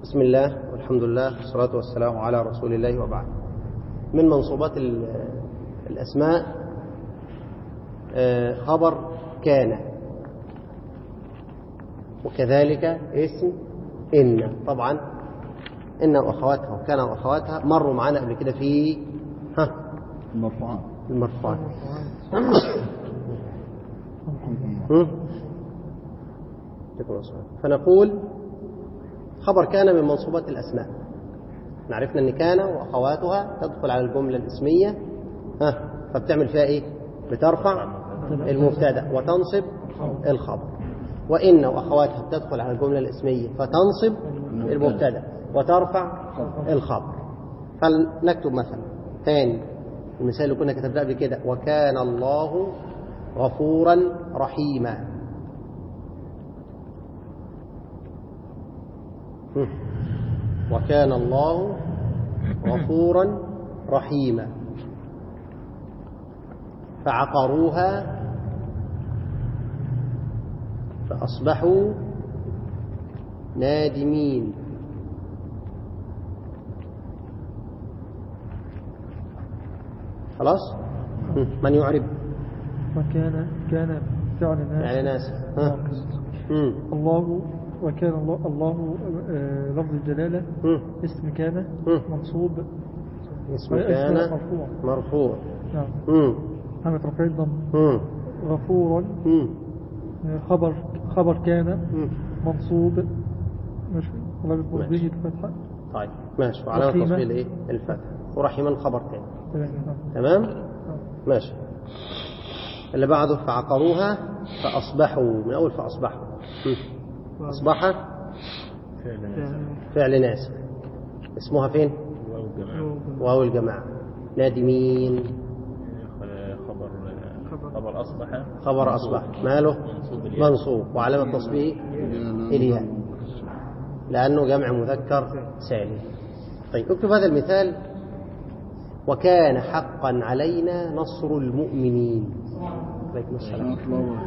بسم الله والحمد لله والصلاة والسلام على رسول الله وبعد. من منصوبات الأسماء خبر كان، وكذلك اسم إن. طبعا إن وأخواتها وكان وأخواتها مروا معنا قبل كده في المرفوعات. فنقول خبر كان من منصوبات الأسماء. عرفنا أن كان وأخواتها تدخل على الجملة الاسمية، فبتعمل فيها إيه؟ بترفع المبتدأ وتنصب الخبر. وإن وأخواتها بتدخل على الجملة الاسمية فتنصب المبتدأ وترفع الخبر. فلنكتب مثلا ثاني المثال اللي كنا كتبناه قبل كده: وكان الله غفورا رحيما. وكان الله غفورا رحيما. فعقروها فأصبحوا نادمين. خلاص. من يعرب؟ وكان فعل ناس الله. وكان الله لفظ الجلالة اسم كان منصوب. اسم كان مرفوع. نعم. همة رفع الضم. غفورا خبر كان منصوب. ماشي. ولا بتقول به الفتحة. طيب ماشي. وعلامة تصوير الايه؟ الفتحة. ورحيما خبر كان. تمام. ماشي. اللي بعده فعقروها فأصبحوا. من أول فأصبحوا. أصبح فعل ناس اسمها فين؟ واو الجماعة. نادمين خبر أصبح ماله منصوب وعلامة نصبه الياء لأنه جمع مذكر سالم. طيب اكتب هذا المثال: وكان حقا علينا نصر المؤمنين. عليكم السلام.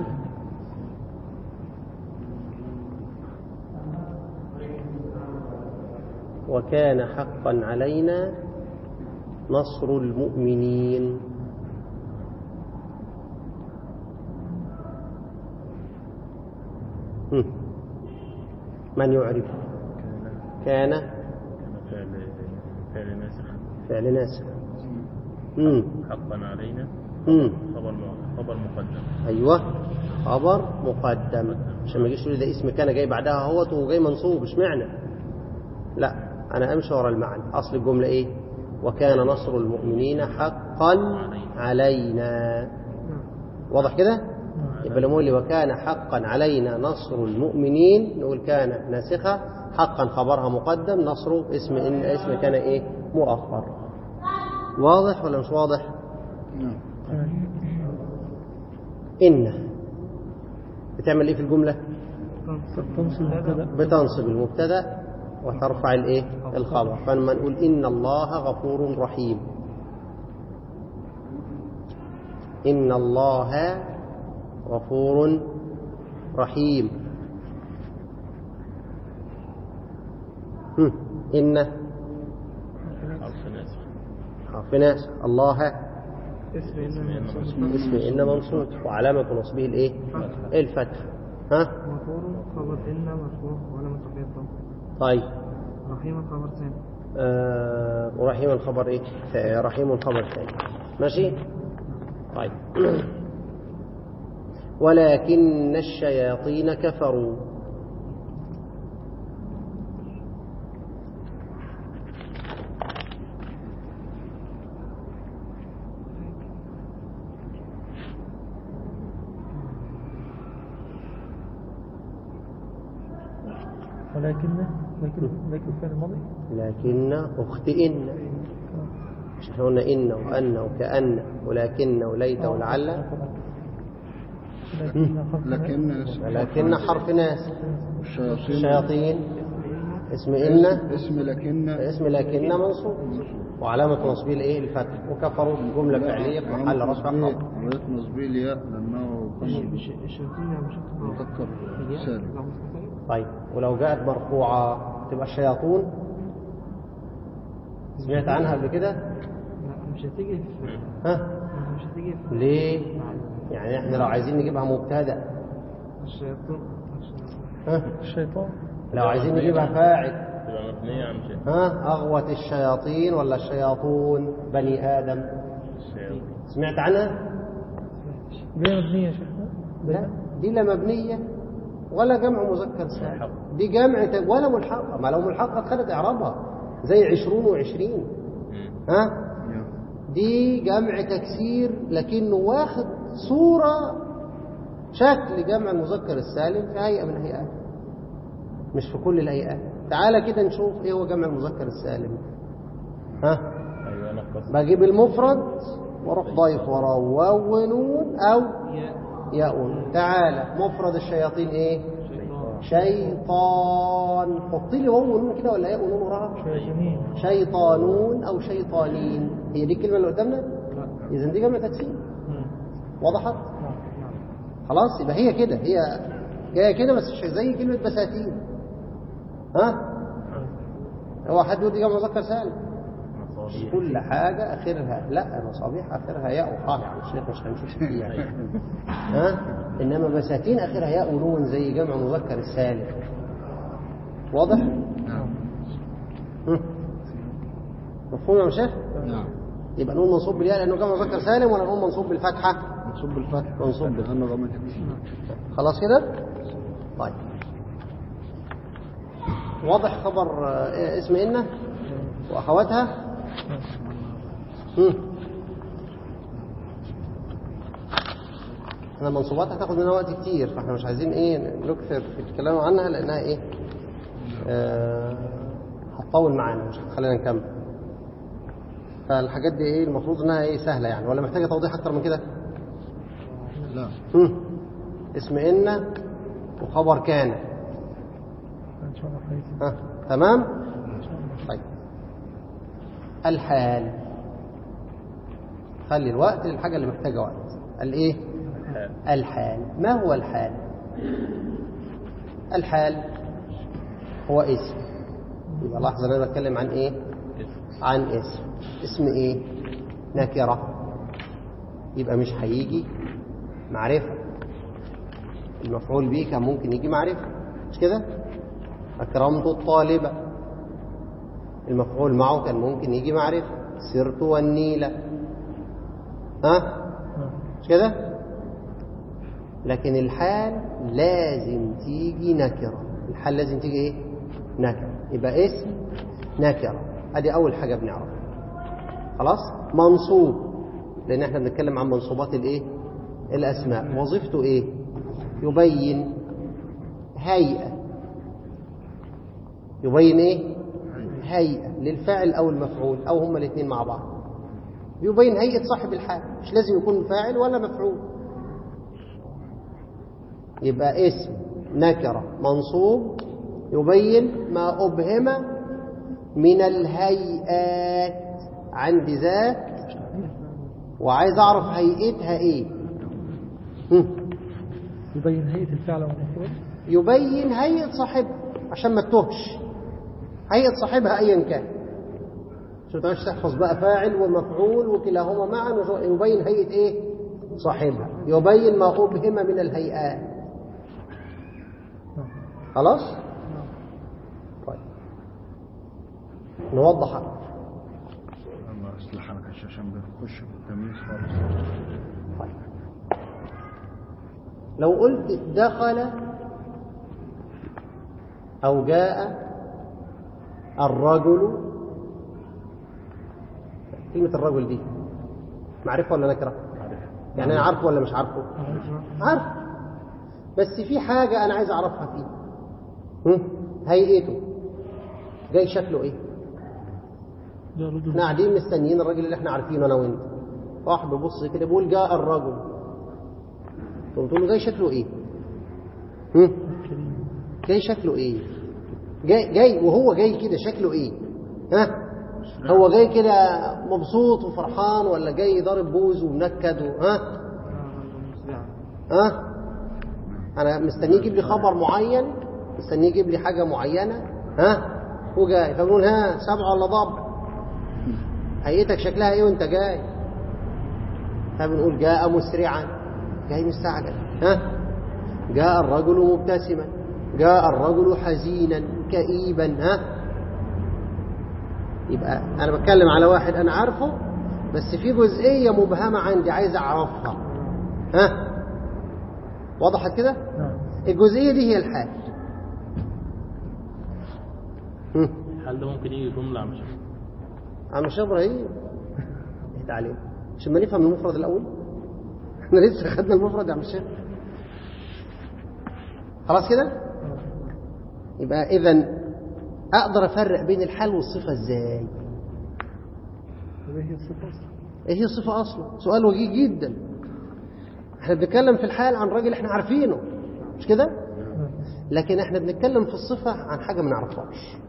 وكان حقا علينا نصر المؤمنين. من يعرف؟ كان فعل ناسخ. حقا علينا خبر مقدم. أيوة خبر مقدم، عشان ما يجيش تقول ده اسم كان جاي بعدها هوت وجاي منصوب. مش معنى؟ لا، أنا أمشي ورا المعنى. أصل الجملة إيه؟ وكان نصر المؤمنين حقا علينا. واضح كده؟ يبقى لما لي وكان حقا علينا نصر المؤمنين نقول كان ناسخة، حقا خبرها مقدم، نصر اسم كان إيه؟ مؤخر. واضح ولا مش واضح؟ إن بتعمل إيه في الجملة؟ بتنصب المبتدأ وترفع الايه؟ الخبر. فلما نقول إن الله غفور رحيم، إن الله غفور رحيم. إن حرف ناس. الله اسم إن منصوب وعلامة نصبه الايه؟ الفتح. خبر إن مرفوع وعلامة رفعه الضم. طيب رحيم خبر ثاني. ورحيم الخبر ايه؟ رحيم الخبر ثاني. ماشي. طيب ولكن الشياطين كفروا. لكن كان الماضي. لكن أختئن. مش احنا قلنا إن وأن وكأن ولكن وليت ولعل. لكن حرف ناس. الشياطين اسم إن اسم لكن منصوب وعلامة نصبه الايه؟ الفتح. وكفروا جملة فعلية في محل رفع خبر. علامة نصبه الياء لأنه مذكر سالم. طيب ولو جاءت مرفوعة تبقى الشياطين. سمعت عنها قبل كده؟ لا مش هتيجي في ها؟ مش هتيجي في ليه؟ يعني احنا لو عايزين نجيبها مبتدأ، الشيطان. ها؟ الشيطان لو عايزين نجيبها فاعل، تبقى مبنية عن شيء. ها؟ أغوت الشياطين ولا الشياطون بني آدم؟ الشياطين. سمعت عنها؟ دي مبنية يا شيخ. لا، دي لا مبنية ولا جمع مذكر سالم، دي جمع ولا ملحقة. ما لو ملحقة خدت إعرابها زي 20 و20. ها؟ دي جمع تكسير لكنه واخد صورة شكل جمع المذكر السالم في هيئة من الهيئات، مش في كل الهيئات. تعالى كده نشوف ايه هو جمع المذكر السالم. ها؟ أيوة نقص. بجيب المفرد واروح ضايف وراه واو ونون او ياء. تعالى مفرد الشياطين ايه؟ شيطان. حط لي واو ونون كده ولا ياء ونون وراها. شيطانون او شيطانين. هي دي الكلمه اللي قدامنا؟ اذا دي جمع تكسير. وضحت؟ خلاص يبقى هي كده، هي جايه كده بس مش زي كلمه بساتين. ها؟ هو حد يقول دي جمع مذكر سالم؟ مش كل حاجه اخرها لا، مصابيح اخرها ياء وحاء يعني الشيخ مش هنشوف فيها. ها؟ انما بساتين اخرها ياء ونون زي جمع مذكر السالم. واضح؟ نعم. مفهوم يا شيخ؟ نعم. يبقى نقول منصوب بالياء لانه جمع مذكر سالم، ولا نقول منصوب بالفتحه؟ منصوب بالفتح. منصوب بالفتح. خلاص كده؟ طيب واضح خبر اسم إن وأخواتها. احنا المنصوبات هتاخد منها وقت كتير، فاحنا مش عايزين ايه نكثر في الكلام عنها لانها ايه هتطول معانا مش هتخلينا نكمل. فالحاجات دي ايه المفروض انها ايه سهله يعني، ولا محتاجه توضيح اكتر من كده؟ لا. اسم إن وخبر كان. تمام. طيب الحال، خلي الوقت للحاجه اللي محتاجه وقت. الايه؟ الحال. ما هو الحال؟ الحال هو اسم. يبقى لحظه انا بتكلم عن ايه؟ عن اسم. اسم ايه؟ نكره. يبقى مش هيجي معرفه. المفعول به كان ممكن يجي معرفه مش كده؟ اكرمت الطالبه، المفعول معه كان ممكن يجي معرفه. سرت والنيله. ها مش كده؟ لكن الحال لازم تيجي نكره. الحال لازم تيجي ايه؟ نكره. يبقى اسم نكره. ادي اول حاجه بنعرفها. خلاص. منصوب لان احنا بنتكلم عن منصوبات الايه؟ الاسماء. وظيفته ايه؟ يبين هيئه. يبين ايه؟ هيئه للفاعل او المفعول او هما الاثنين مع بعض. يبين هيئه صاحب الحال، مش لازم يكون فاعل ولا مفعول. يبقى اسم نكره منصوب يبين ما أبهم من الهيئات. عندي ذات وعايز أعرف هيئتها إيه. يبين هيئة الفعل والمفعول. يبين هيئة صاحبها عشان ما تتوهش. هيئة صاحبها أيا كان، عشان ما تحفظ بقى فاعل ومفعول وكلاهما معا. يبين هيئة إيه؟ صاحبها. يبين ما أبهم من الهيئات. خلاص؟ طيب نوضح. الله يصلح لك عشان بنخش في التمييز خالص. طيب لو قلت دخل أو جاء الرجل، كلمة الرجل دي معرفة ولا نكرة؟ يعني أنا عارفه ولا مش عارفه؟ عارف، بس في حاجة أنا عايز أعرفها فيه. هيئته جاي شكله ايه؟ احنا قاعدين مستنيين الراجل اللي احنا عارفينه انا وانت. واحد بيبص كده بيقول جاء الرجل، قلت له جاي شكله ايه؟ جاي شكله ايه؟ جاي وهو جاي كده شكله ايه؟ ها؟ هو جاي كده مبسوط وفرحان ولا جاي ضارب بوز ومنكد ها؟ انا مستنيه يجيب لي خبر معين، مستنيه يجيب لي حاجة معينة. ها؟ وجاي، فبنقول ها سبع ولا ضبع؟ هيئتك شكلها ايه وانت جاي؟ فبنقول جاء مسرعا، جاي مستعجل. ها، جاء الرجل مبتسما، جاء الرجل حزينا كئيبا. ها، يبقى انا بتكلم على واحد انا عارفه بس في جزئية مبهمة عندي عايز اعرفها. ها، وضحت كده؟ الجزئية دي هي الحال. الحال ده ممكن يجي جملة عم الشيخ ابراهيم اهدى عليه عشان ما نفهم المفرد الاول. احنا لسه خدنا المفرد يا عم الشيخ. خلاص كده؟ يبقى اذا اقدر افرق بين الحال والصفة ازاي؟ ايه هي الصفة اصلا؟ ايه هي الصفة اصلا؟ سؤال وجيه جدا. احنا بنتكلم في الحال عن راجل احنا عارفينه، مش كده؟ لكن احنا بنتكلم في الصفة عن حاجة ما نعرفهاش.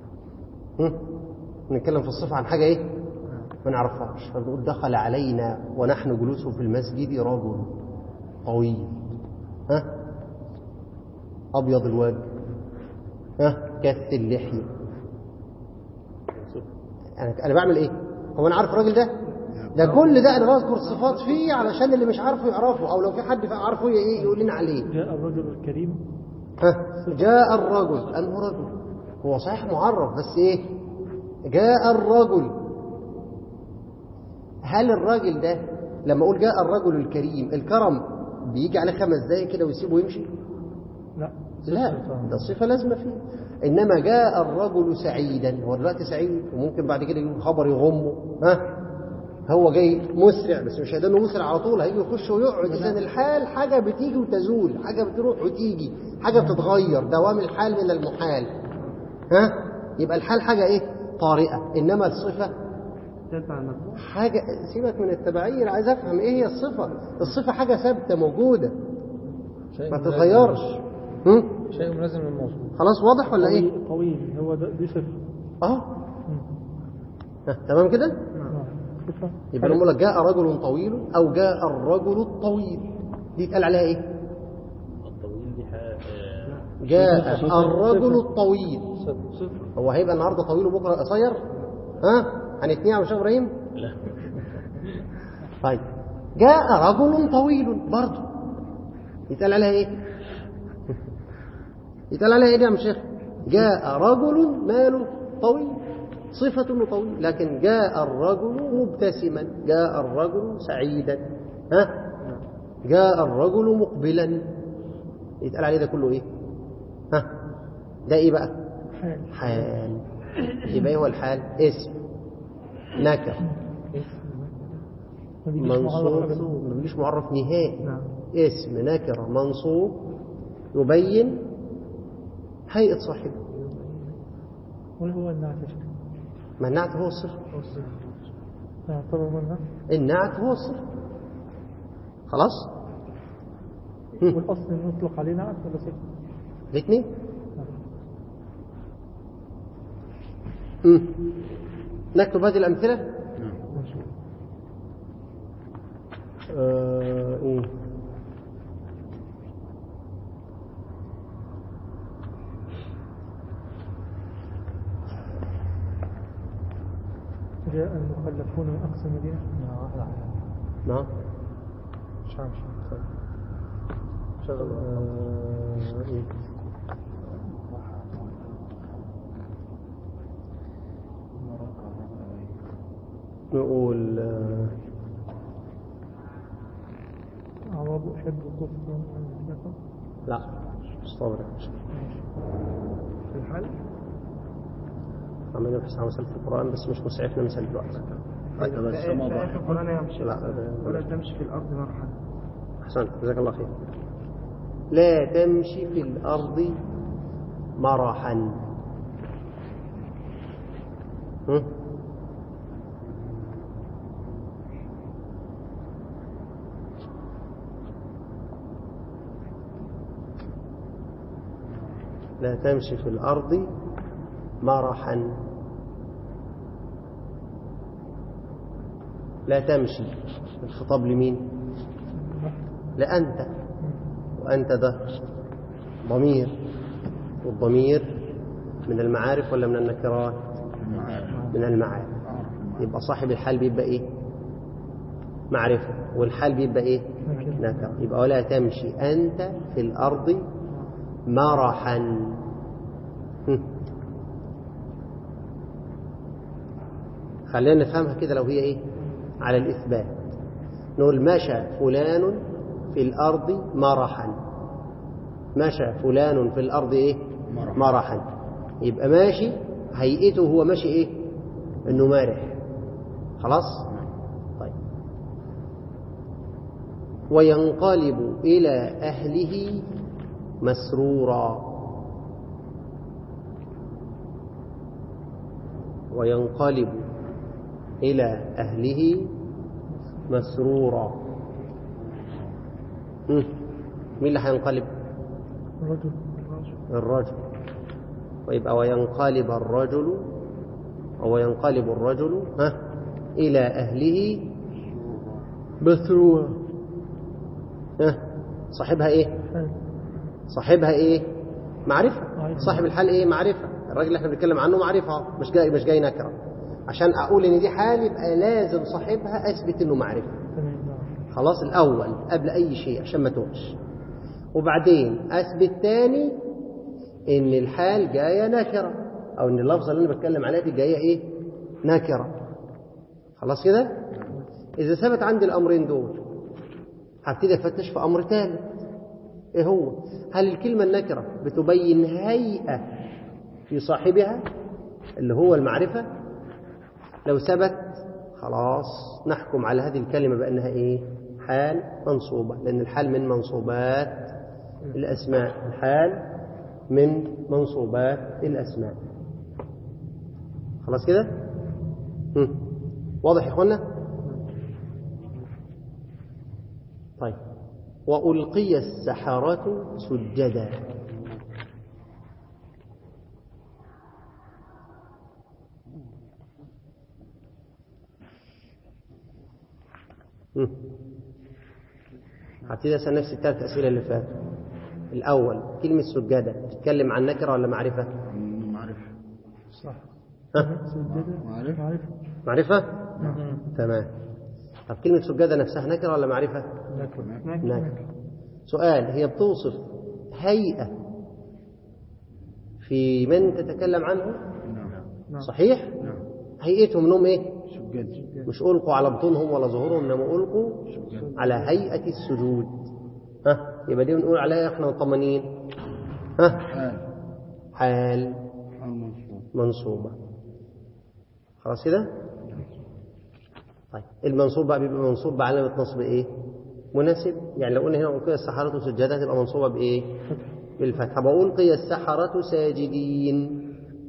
بنتكلم في الصفة عن حاجة ايه؟ ما نعرفهاش. فبنقول دخل علينا ونحن جلوس في المسجد رجل طويل، ها، ابيض الوجه، ها، كث اللحية. انا بعمل ايه؟ هو انا عارف الراجل ده؟ ده كل ده انا بذكر الصفات فيه علشان اللي مش عارفه يعرفه، او لو في حد عارفه ايه يقول لنا عليه. جاء الرجل الكريم. ها، جاء الرجل. انه رجل هو صحيح معرف بس ايه؟ جاء الرجل. هل الراجل ده لما اقول جاء الرجل الكريم، الكرم بيجي عليه 5 دقايق كده ويسيبه يمشي؟ لا، ده صفة لازمة فيه. إنما جاء الرجل سعيدا، هو دلوقتي سعيد وممكن بعد كده يجيب خبر يغمه. ها، هو جاي مسرع بس مش هيدانه مسرع على طول، هيجي يخش ويقعد. إذن الحال حاجة بتيجي وتزول، حاجة بتروح وتيجي، حاجة بتتغير، دوام الحال من المحال. ها، يبقى الحال حاجة إيه؟ طارئة. إنما الصفة حاجة، سيبك من التبعية، أنا عايز أفهم إيه هي الصفة. الصفة حاجة ثابتة موجودة ما تتغيرش. شيء ملازم للموصوف. خلاص واضح ولا ايه؟ طويل هو ده، دي صفة. تمام كده؟ صفة. يبقى نقول لك جاء رجل طويل او جاء الرجل الطويل، دي يتقال عليها ايه؟ الطويل دي جاء الرجل الطويل. صفة. هو هيبقى النهارده طويل وبكره قصير؟ ها، هنتنيه يا شيخ ابراهيم؟ لا. طيب جاء رجل طويل برضه يتقال عليها ايه؟ يتقال عليها ايه يا عم شيخ؟ جاء رجل ماله طويل، صفة انه طويل. لكن جاء الرجل مبتسما، جاء الرجل سعيدا، ها، جاء الرجل مقبلا، يتقال عليه ده كله ايه؟ ها، ده ايه بقى؟ حال. يبقى ايه هو الحال؟ اسم نكر منصوب، ما بيجيش معرف نهائي. اسم نكرة منصوب يبين هيئة صاحبه. وهو النعت. ما النعت هو الصفة. طبعا النعت هو الصفة. خلاص. والأصل نطلق عليه نعت ولا صفة؟ الاثنين. نكتب هذه الأمثلة. إيه؟ جاء المخلفون من أقصى المدينة. نعم. شغل. إيه؟ نقول أعراب أحب الكفر. لا استغرب في الحال عملنا في مثل في القرآن بس مش مسعفنا مثل دلوقتي. بس ما ضاع. القرآن يا مشي. لا ولا تمشي في الأرض مرحا. أحسنت جزاك الله خير. لا تمشي في الأرض مرحا. لا تمشي في الأرض مرحا. لا تمشي، الخطاب لمين؟ لأنت، وأنت ده ضمير، والضمير من المعارف ولا من النكرات؟ من المعارف. يبقى صاحب الحال بيبقى إيه؟ معرفة، والحال بيبقى إيه؟ نكرة. يبقى ولا تمشي أنت في الأرض مرحا. خلينا نفهمها كده لو هي إيه؟ على الإثبات. نقول مشى فلان في الأرض مرحا. مشى فلان في الأرض إيه؟ مرحا. يبقى ماشي هيئته هو ماشي إيه؟ إنه مارح. خلاص؟ طيب. وينقلب إلى أهله مسرورا. وينقلب إلى أهله مسرورا. مين اللي هينقلب؟ الرجل. ويبقى وينقلب الرجل إلى أهله مسرورا. صاحبها إيه؟ صاحبها إيه؟ معرفة. صاحب الحال إيه؟ معرفة. الراجل اللي احنا بنتكلم عنه معرفة، مش جاي نكرة. عشان أقول إن دي حال يبقى لازم صاحبها أثبت إنه معرفة. خلاص الأول قبل أي شيء عشان ما توش. وبعدين أثبت تاني إن الحال جاية نكرة، أو إن اللفظة اللي أنا بتكلم عليها دي جاية إيه؟ نكرة. خلاص كده؟ إذا ثبت عندي الأمرين دول هبتدي أفتش في أمر ثالث. إيه هو؟ هل الكلمة النكرة بتبين هيئة في صاحبها اللي هو المعرفة؟ لو ثبت خلاص نحكم على هذه الكلمة بأنها إيه؟ حال منصوبة، لأن الحال من منصوبات الأسماء. الحال من منصوبات الأسماء. خلاص كده؟ واضح يا إخوانا؟ طيب. وألقي السحرة سجدا. هبتدي أسأل نفسي الثلاث أسئلة اللي فاتوا. الأول كلمة سجادة تتكلم عن نكرة ولا معرفة؟ معرفة. صح. معرفة. معرفة؟ تمام. طب كلمة سجادة نفسها نكرة ولا معرفة؟ نكرة. سؤال، هي بتوصف هيئة في من تتكلم عنه؟ نعم. صحيح؟ نعم. هيئتهم انهم ايه؟ سجاد. مش ألقوا على بطونهم ولا ظهورهم، انما ألقوا على هيئة السجود. يبقى دي بنقول عليها احنا مطمئنين. حال منصوبة. خلاص كده؟ طيب المنصوب بقى بيبقى منصوب بعلامة نصب ايه؟ مناسب. يعني لو قلنا هنا ألقي السحرة سجدا تبقى منصوبة بايه؟ بالفتحة. بقول ألقي السحرة ساجدين.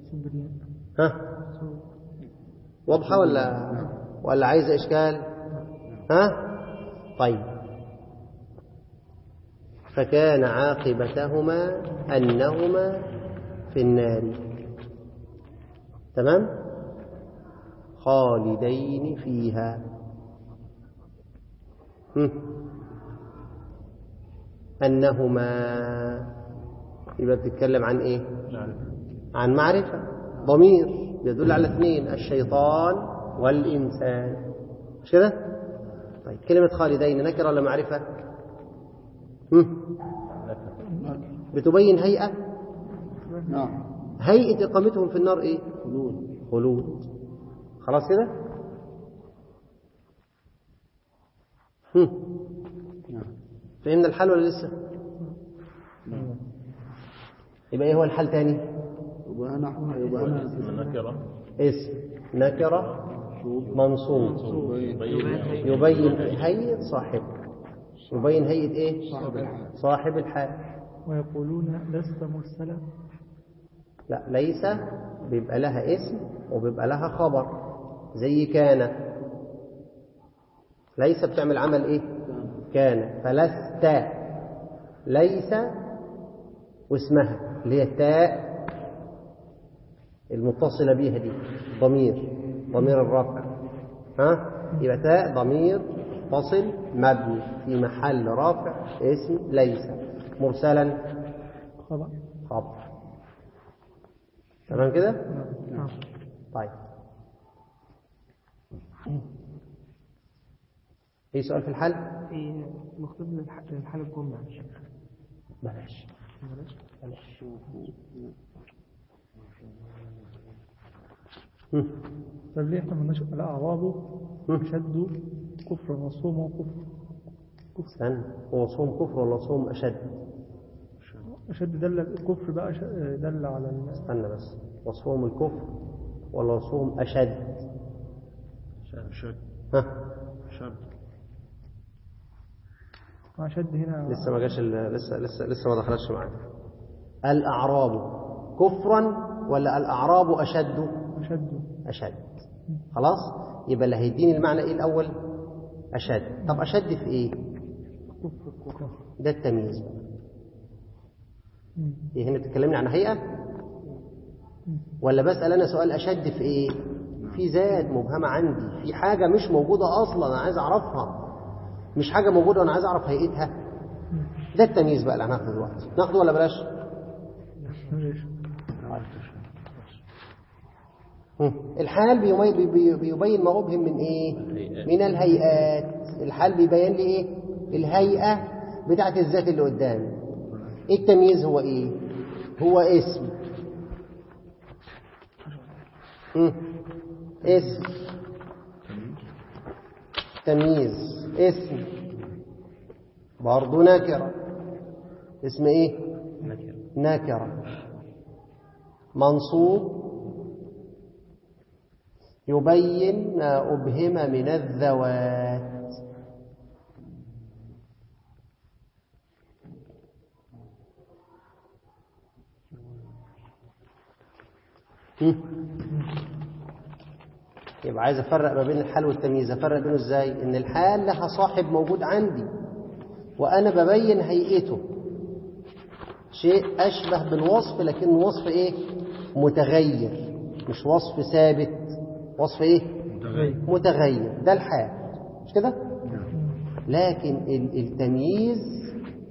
واضحة ولا عايزة إشكال؟ طيب. فكان عاقبتهما أنهما في النار. تمام؟ خالدين فيها. أنهما يبقى بتتكلم عن إيه؟ عن معرفة. ضمير يدل على اثنين، الشيطان والإنسان. مش كده؟ طيب كلمة خالدين نكرة ولا معرفة؟ بتبين هيئة. نعم. هيئة إقامتهم في النار إيه؟ خلود. خلاص كده؟ فهمنا الحال ولا لسه؟ يبقى إيه هو الحال تاني؟ اسم نكرة منصوب يبين هيئة صاحبه. يبين هيئة إيه؟ صاحب الحال. ويقولون لست مرسلا. لا، ليس بيبقى لها اسم وبيبقى لها خبر زي كان. ليس بتعمل عمل إيه؟ كان. فلست ليس واسمها اللي هي التاء المتصلة بيها دي ضمير الرفع. يبقى تاء ضمير متصل مبني في محل رفع اسم ليس. مرسلا خبر. تمام كده؟ نعم. طيب في سؤال في الحل؟ مختلف للحالة الجملة. بلاش. طب ليه احنا مالناش الأعراب أشد كفر وصوم كفر؟ استنى، هو صوم كفر ولا صوم أشد؟ أشد دل الكفر بقى دل على استنى بس، وصوم الكفر ولا صوم أشد؟ شد. ها؟ شد. أشد هنا لسه ما جاش لسه ما دخلتش معانا. الأعراب كفرا ولا الأعراب أشد؟ أشد. خلاص، يبقى اللي هيديني المعنى إيه الأول؟ أشد. طب أشد في إيه؟ ده التمييز. إيه هنا بتتكلمني عن هيئة ولا بسأل أنا سؤال أشد في إيه؟ في ذات مبهمة عندي، في حاجة مش موجودة أصلا أنا عايز أعرفها، مش حاجة موجودة وأنا عايز أعرف هيئتها. ده التمييز بقى اللي هناخده دلوقتي. ناخده ولا بلاش؟ الحال بيبين ما أبهم من إيه؟ من الهيئات. الحال بيبين لي إيه؟ الهيئة بتاعت الذات اللي قدامي. التمييز هو إيه؟ هو اسم. اسم. تمييز. اسم برضو نكرة. اسم إيه؟ نكرة. منصوب يبين ما أبهم من الذوات. يبقى عايز أفرق ما بين الحال والتمييز. أفرق بينه إزاي؟ إن الحال لها صاحب موجود عندي وأنا ببين هيئته، شيء أشبه بالوصف لكن وصف إيه؟ متغير، مش وصف ثابت، وصف إيه؟ متغير. ده الحال، مش كده؟ لكن التمييز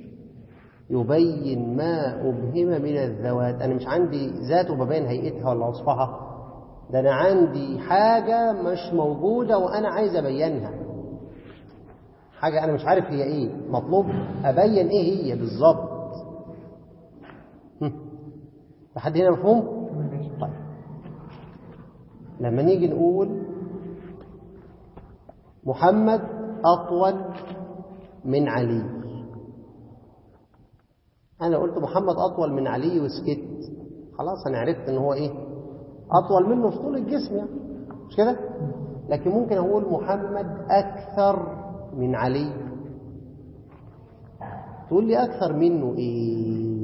يبين ما أبهم من الذوات. أنا مش عندي ذات وببين هيئتها ولا وصفها، ده أنا عندي حاجة مش موجودة وأنا عايز أبينها، حاجة أنا مش عارف هي إيه، مطلوب أبين إيه هي بالظبط. لحد هنا مفهوم؟ طيب لما نيجي نقول محمد أطول من علي، أنا قلت محمد أطول من علي وسكت، خلاص أنا عرفت إن هو إيه؟ أطول منه في طول الجسم يعني، مش كده؟ لكن ممكن أقول محمد أكثر من علي. تقول لي أكثر منه إيه؟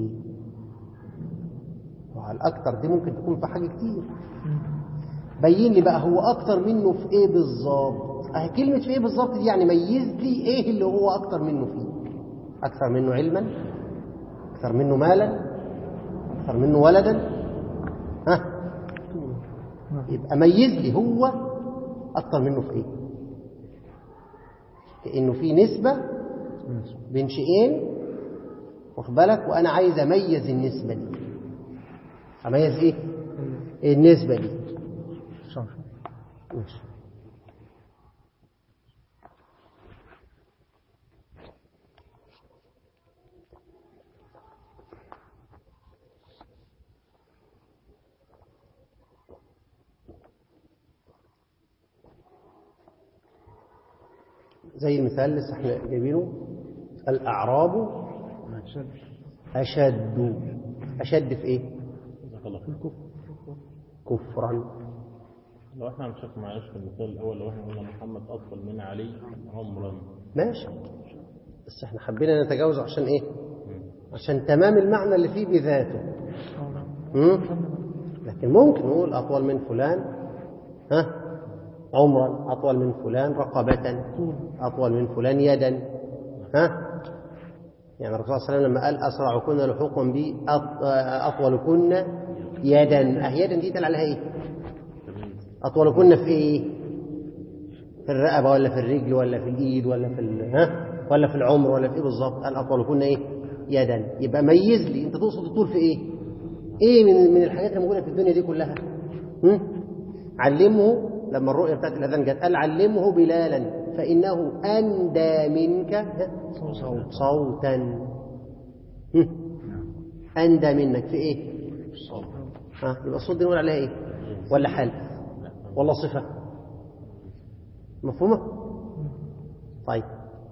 الأكثر دي ممكن تكون في حاجة كتير. بين لي بقى هو أكثر منه في إيه بالظبط؟ كلمة في إيه بالظبط دي يعني ميز لي إيه اللي هو أكثر منه فيه. أكثر منه علما، أكثر منه مالا، أكثر منه ولدا، يبقى ميز لي هو أكثر منه في إيه. كأنه في نسبة بين شيئين، واخد بالك، وأنا عايز أميز النسبة دي. أميز إيه؟ النسبة دي. ماشي. زي المثال اللي احنا جايبينه، الأعراب أشد. أشد في إيه؟ كفرا. لو احنا هنشوف معلش في المثال الأول، لو احنا قلنا محمد أطول من علي عمرا، ماشي، بس احنا حبينا نتجاوز عشان إيه؟ عشان تمام المعنى اللي فيه بذاته. لكن ممكن نقول أطول من فلان عمرا، أطول من فلان رقبة، أطول من فلان يدا. يعني الرسول صلى الله عليه وسلم لما قال أسرعكن لحوقا بي أطولكن يدا، يدا دي تل عليها إيه؟ أطولكن في إيه؟ في الرقبة ولا في الرجل ولا في الإيد ولا في ولا في العمر ولا في إيه بالظبط؟ قال أطولكن إيه؟ يدا. يبقى ميز لي أنت تقصد الطول في إيه؟ ايه من الحاجات الموجودة في الدنيا دي كلها؟ علمه، لما الرؤية بتاعت الأذان جت قال علمه بلالا فإنه أندى منك صوتا. أندى منك في إيه؟ يبقى الصوت دي نقول عليها إيه؟ ولا حال ولا صفة؟ مفهومة؟ طيب.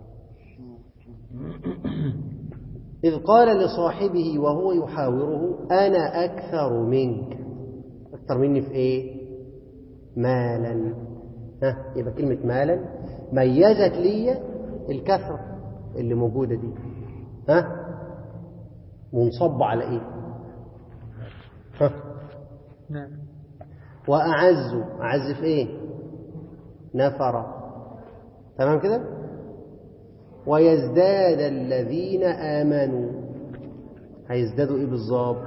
إذ قال لصاحبه وهو يحاوره أنا أكثر منك. أكثر مني في إيه؟ مالا. يبقى كلمة مالا ميزت لي الكثرة اللي موجودة دي. منصب على إيه؟ نعم. وأعز في إيه؟ نفر. تمام كده؟ ويزداد الذين آمنوا. هيزدادوا إيه بالظبط؟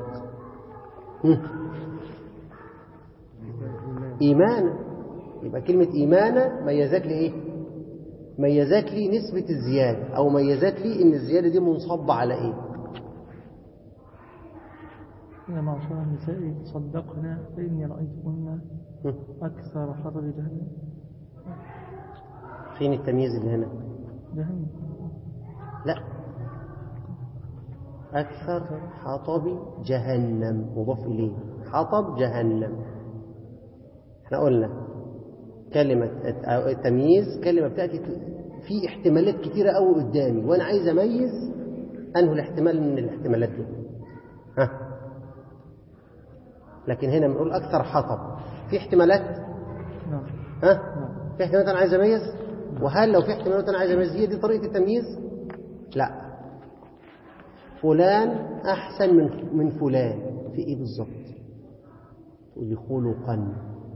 إيمانا. يبقى كلمة إيمانا ميزات لي إيه؟ ميزات لي نسبة الزيادة، أو ميزات لي إن الزيادة دي منصبة على إيه؟ يا معشر النساء صدقنا فإني رأيتكن أكثر حطب جهنم. فين التمييز اللي هنا؟ جهنم. لا، أكثر حطب جهنم مضاف إليه. حطب جهنم. احنا قلنا كلمة التمييز كلمة بتأتي في احتمالات كتيرة قوي قدامي، وأنا عايز أميز أنه الاحتمال من الاحتمالات دي. لكن هنا بنقول أكثر حطب. في احتمالات؟ نعم. في احتمالات أنا عايز أميز. وهل لو في احتمالات أنا عايز أميز هي دي طريقة التمييز؟ لا. فلان أحسن من فلان في إيه بالظبط؟ تقول لي خلقا.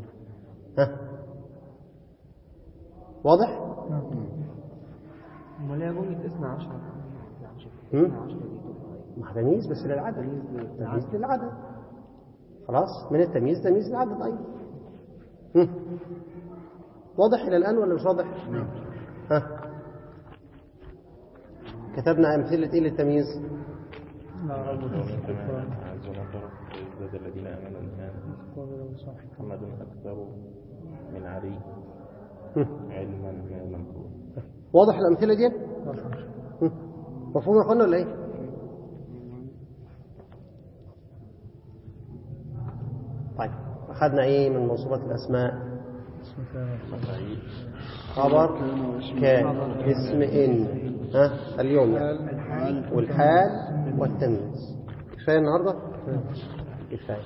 واضح؟ امال ايه جمله 12؟ ما تمييز بس للعدد. تمييز للعدد. خلاص، من التمييز تمييز للعدد أيضا. واضح إلى الآن ولا مش واضح؟ كتبنا أمثلة إيه للتمييز؟ يزداد الذين آمنوا الآن محمد أكثر من علي علما ما لم. واضح الأمثلة دي؟ مفهوم يا أخوانا ولا إيه؟ طيب، أخذنا إيه من منصوبات الأسماء؟ خبر كان، اسم إن، اليوم يعني. والحال والتمييز. كفاية النهاردة؟ كفاية.